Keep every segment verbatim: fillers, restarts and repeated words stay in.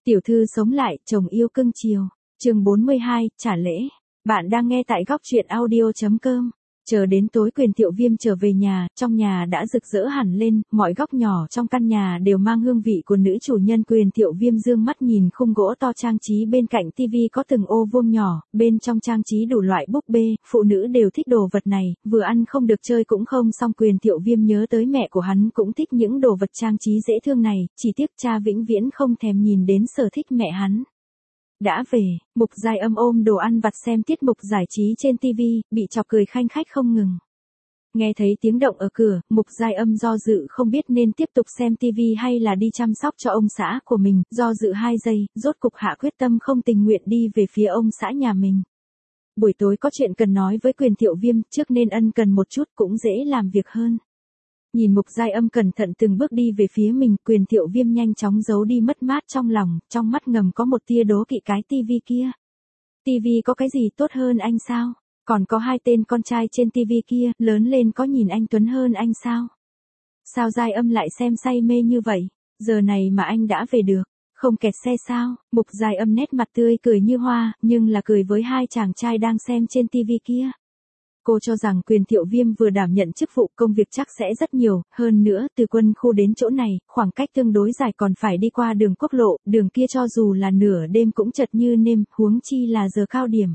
Tiểu thư sống lại, chồng yêu cưng chiều. Chương bốn mươi hai, trả lễ. Bạn đang nghe tại góc truyện audio chấm com. Chờ đến tối Quyền Thiệu Viêm trở về nhà, trong nhà đã rực rỡ hẳn lên, mọi góc nhỏ trong căn nhà đều mang hương vị của nữ chủ nhân. Quyền Thiệu Viêm dương mắt nhìn khung gỗ to trang trí bên cạnh tivi có từng ô vuông nhỏ, bên trong trang trí đủ loại búp bê, phụ nữ đều thích đồ vật này, vừa ăn không được chơi cũng không xong. Quyền Thiệu Viêm nhớ tới mẹ của hắn cũng thích những đồ vật trang trí dễ thương này, chỉ tiếc cha vĩnh viễn không thèm nhìn đến sở thích mẹ hắn. Đã về, Mục Giai Âm ôm đồ ăn vặt xem tiết mục giải trí trên tivi, bị chọc cười khanh khách không ngừng. Nghe thấy tiếng động ở cửa, Mục Giai Âm do dự không biết nên tiếp tục xem tivi hay là đi chăm sóc cho ông xã của mình, do dự hai giây, rốt cục hạ quyết tâm không tình nguyện đi về phía ông xã nhà mình. Buổi tối có chuyện cần nói với Quyền Thiệu Viêm, trước nên ân cần một chút cũng dễ làm việc hơn. Nhìn Mục Giai Âm cẩn thận từng bước đi về phía mình, Quyền Thiệu Viêm nhanh chóng giấu đi mất mát trong lòng, trong mắt ngầm có một tia đố kỵ cái tivi kia. Tivi có cái gì tốt hơn anh sao? Còn có hai tên con trai trên tivi kia, lớn lên có nhìn anh Tuấn hơn anh sao? Sao Giai Âm lại xem say mê như vậy? Giờ này mà anh đã về được, không kẹt xe sao? Mục Giai Âm nét mặt tươi cười như hoa, nhưng là cười với hai chàng trai đang xem trên tivi kia. Cô cho rằng Quyền Thiệu Viêm vừa đảm nhận chức vụ công việc chắc sẽ rất nhiều, hơn nữa từ quân khu đến chỗ này, khoảng cách tương đối dài còn phải đi qua đường quốc lộ, đường kia cho dù là nửa đêm cũng chật như nêm, huống chi là giờ cao điểm.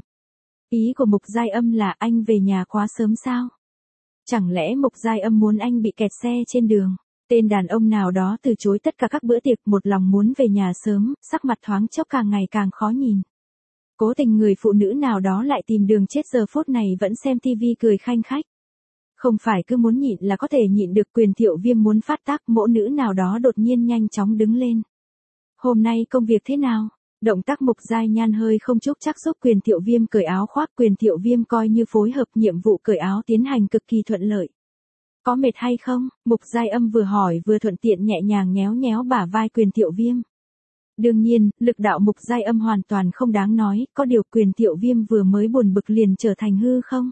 Ý của Mục Giai Âm là anh về nhà quá sớm sao? Chẳng lẽ Mục Giai Âm muốn anh bị kẹt xe trên đường? Tên đàn ông nào đó từ chối tất cả các bữa tiệc, một lòng muốn về nhà sớm, sắc mặt thoáng chốc càng ngày càng khó nhìn. Cố tình người phụ nữ nào đó lại tìm đường chết, giờ phút này vẫn xem tivi cười khanh khách. Không phải cứ muốn nhịn là có thể nhịn được. Quyền Thiệu Viêm muốn phát tác, mỗ nữ nào đó đột nhiên nhanh chóng đứng lên. Hôm nay công việc thế nào? Động tác Mục Giai Nhan hơi không chúc chắc giúp Quyền Thiệu Viêm cởi áo khoác. Quyền Thiệu Viêm coi như phối hợp, nhiệm vụ cởi áo tiến hành cực kỳ thuận lợi. Có mệt hay không? Mục Giai Âm vừa hỏi vừa thuận tiện nhẹ nhàng nhéo nhéo bả vai Quyền Thiệu Viêm. Đương nhiên, lực đạo Mục Giai Âm hoàn toàn không đáng nói, có điều Quyền Thiệu Viêm vừa mới buồn bực liền trở thành hư không?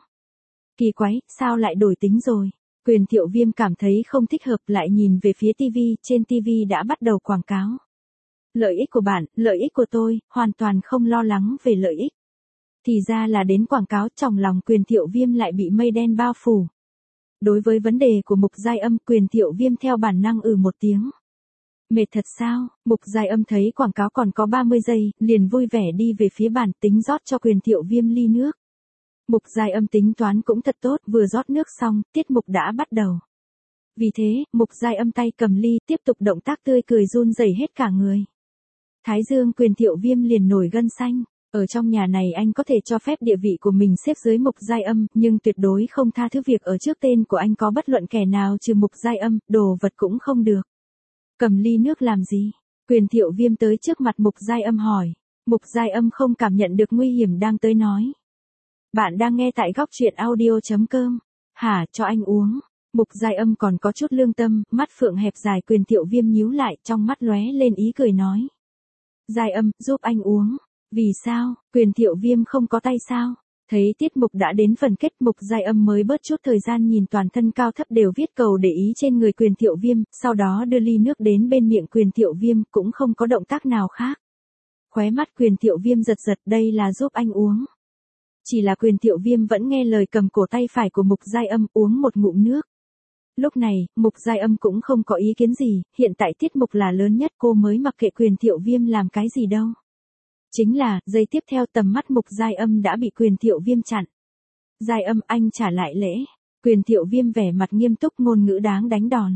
Kỳ quái, sao lại đổi tính rồi? Quyền Thiệu Viêm cảm thấy không thích hợp, lại nhìn về phía tivi, trên tivi đã bắt đầu quảng cáo. Lợi ích của bạn, lợi ích của tôi, hoàn toàn không lo lắng về lợi ích. Thì ra là đến quảng cáo, trong lòng Quyền Thiệu Viêm lại bị mây đen bao phủ. Đối với vấn đề của Mục Giai Âm, Quyền Thiệu Viêm theo bản năng ừ một tiếng. Mệt thật sao? Mục Giai Âm thấy quảng cáo còn có ba mươi giây, liền vui vẻ đi về phía bàn tính rót cho Quyền Thiệu Viêm ly nước. Mục Giai Âm tính toán cũng thật tốt, vừa rót nước xong, tiết mục đã bắt đầu. Vì thế, Mục Giai Âm tay cầm ly, tiếp tục động tác tươi cười run rẩy hết cả người. Thái dương Quyền Thiệu Viêm liền nổi gân xanh. Ở trong nhà này anh có thể cho phép địa vị của mình xếp dưới Mục Giai Âm, nhưng tuyệt đối không tha thứ việc ở trước tên của anh có bất luận kẻ nào trừ Mục Giai Âm, đồ vật cũng không được. Cầm ly nước làm gì? Quyền Thiệu Viêm tới trước mặt Mục Giai Âm hỏi. Mục Giai Âm không cảm nhận được nguy hiểm đang tới nói. Bạn đang nghe tại góc truyện audio chấm com. Hả, cho anh uống. Mục Giai Âm còn có chút lương tâm, mắt phượng hẹp dài. Quyền Thiệu Viêm nhíu lại, trong mắt lóe lên ý cười nói. Giai Âm, giúp anh uống. Vì sao? Quyền Thiệu Viêm không có tay sao? Thấy tiết mục đã đến phần kết, Mục Giai Âm mới bớt chút thời gian nhìn toàn thân cao thấp đều viết cầu để ý trên người Quyền Thiệu Viêm, sau đó đưa ly nước đến bên miệng Quyền Thiệu Viêm, cũng không có động tác nào khác. Khóe mắt Quyền Thiệu Viêm giật giật, đây là giúp anh uống. Chỉ là Quyền Thiệu Viêm vẫn nghe lời, cầm cổ tay phải của Mục Giai Âm uống một ngụm nước. Lúc này, Mục Giai Âm cũng không có ý kiến gì, hiện tại tiết mục là lớn nhất, cô mới mặc kệ Quyền Thiệu Viêm làm cái gì đâu. Chính là, giây tiếp theo tầm mắt Mục Giai Âm đã bị Quyền Thiệu Viêm chặn. Giai Âm, anh trả lại lễ. Quyền Thiệu Viêm vẻ mặt nghiêm túc, ngôn ngữ đáng đánh đòn.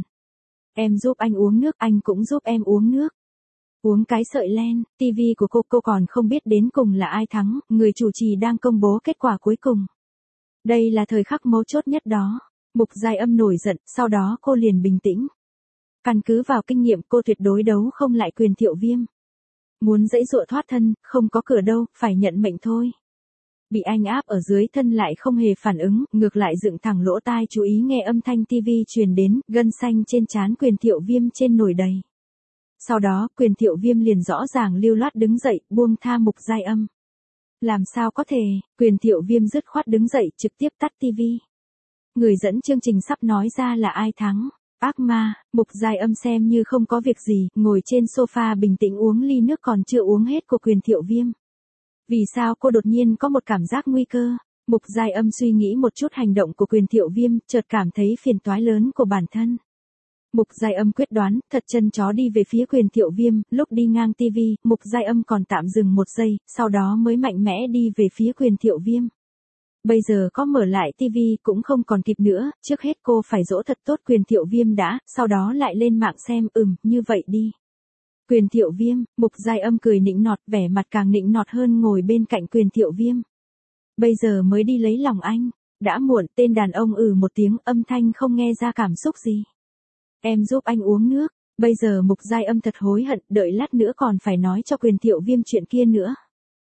Em giúp anh uống nước, anh cũng giúp em uống nước. Uống cái sợi len, tivi của cô, cô còn không biết đến cùng là ai thắng, người chủ trì đang công bố kết quả cuối cùng. Đây là thời khắc mấu chốt nhất đó. Mục Giai Âm nổi giận, sau đó cô liền bình tĩnh. Căn cứ vào kinh nghiệm, cô tuyệt đối đấu không lại Quyền Thiệu Viêm. Muốn giãy giụa thoát thân, không có cửa đâu, phải nhận mệnh thôi. Bị anh áp ở dưới thân lại không hề phản ứng, ngược lại dựng thẳng lỗ tai chú ý nghe âm thanh tivi truyền đến, gân xanh trên trán Quyền Thiệu Viêm trên nổi đầy. Sau đó, Quyền Thiệu Viêm liền rõ ràng lưu loát đứng dậy, buông tha Mục Giai Âm. Làm sao có thể? Quyền Thiệu Viêm dứt khoát đứng dậy, trực tiếp tắt tivi. Người dẫn chương trình sắp nói ra là ai thắng. Ác ma, Mục Giai Âm xem như không có việc gì, ngồi trên sofa bình tĩnh uống ly nước còn chưa uống hết của Quyền Thiệu Viêm. Vì sao cô đột nhiên có một cảm giác nguy cơ? Mục Giai Âm suy nghĩ một chút hành động của Quyền Thiệu Viêm, chợt cảm thấy phiền toái lớn của bản thân. Mục Giai Âm quyết đoán, thật chân chó đi về phía Quyền Thiệu Viêm, lúc đi ngang tivi, Mục Giai Âm còn tạm dừng một giây, sau đó mới mạnh mẽ đi về phía Quyền Thiệu Viêm. Bây giờ có mở lại tivi cũng không còn kịp nữa, trước hết cô phải dỗ thật tốt Quyền Thiệu Viêm đã, sau đó lại lên mạng xem, ừm, như vậy đi. Quyền Thiệu Viêm, Mục Giai Âm cười nịnh nọt, vẻ mặt càng nịnh nọt hơn ngồi bên cạnh Quyền Thiệu Viêm. Bây giờ mới đi lấy lòng anh, đã muộn, tên đàn ông ừ một tiếng, âm thanh không nghe ra cảm xúc gì. Em giúp anh uống nước, bây giờ Mục Giai Âm thật hối hận, đợi lát nữa còn phải nói cho Quyền Thiệu Viêm chuyện kia nữa.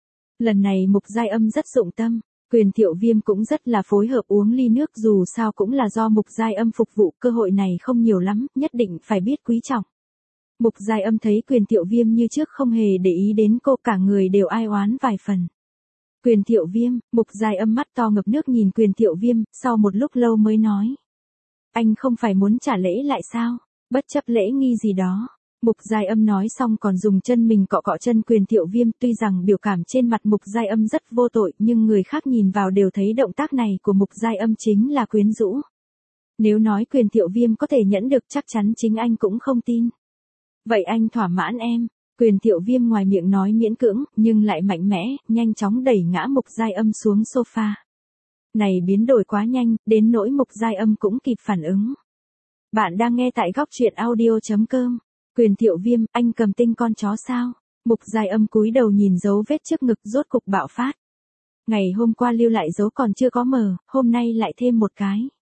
Lần này Mục Giai Âm rất dụng tâm, Quyền Thiệu Viêm cũng rất là phối hợp uống ly nước, dù sao cũng là do Mục Giai Âm phục vụ, cơ hội này không nhiều lắm, nhất định phải biết quý trọng. Mục Giai Âm thấy Quyền Thiệu Viêm như trước không hề để ý đến cô, cả người đều ai oán vài phần. Quyền Thiệu Viêm, Mục Giai Âm mắt to ngập nước nhìn Quyền Thiệu Viêm, sau một lúc lâu mới nói. Anh không phải muốn trả lễ lại sao? Bất chấp lễ nghi gì đó. Mục Giai Âm nói xong còn dùng chân mình cọ cọ chân Quyền Thiệu Viêm, tuy rằng biểu cảm trên mặt Mục Giai Âm rất vô tội, nhưng người khác nhìn vào đều thấy động tác này của Mục Giai Âm chính là quyến rũ. Nếu nói Quyền Thiệu Viêm có thể nhẫn được chắc chắn chính anh cũng không tin. Vậy anh thỏa mãn em. Quyền Thiệu Viêm ngoài miệng nói miễn cưỡng, nhưng lại mạnh mẽ, nhanh chóng đẩy ngã Mục Giai Âm xuống sofa. Này biến đổi quá nhanh, đến nỗi Mục Giai Âm cũng kịp phản ứng. Bạn đang nghe tại góc truyện audio chấm com. Quyền Thiệu Viêm, anh cầm tinh con chó sao? Mục Giai Âm cúi đầu nhìn dấu vết trước ngực rốt cục bạo phát. Ngày hôm qua lưu lại dấu còn chưa có mờ, hôm nay lại thêm một cái.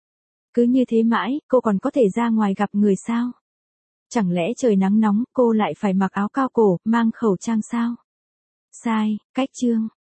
Cứ như thế mãi, cô còn có thể ra ngoài gặp người sao? Chẳng lẽ trời nắng nóng, cô lại phải mặc áo cao cổ, mang khẩu trang sao? Sai, cách chương.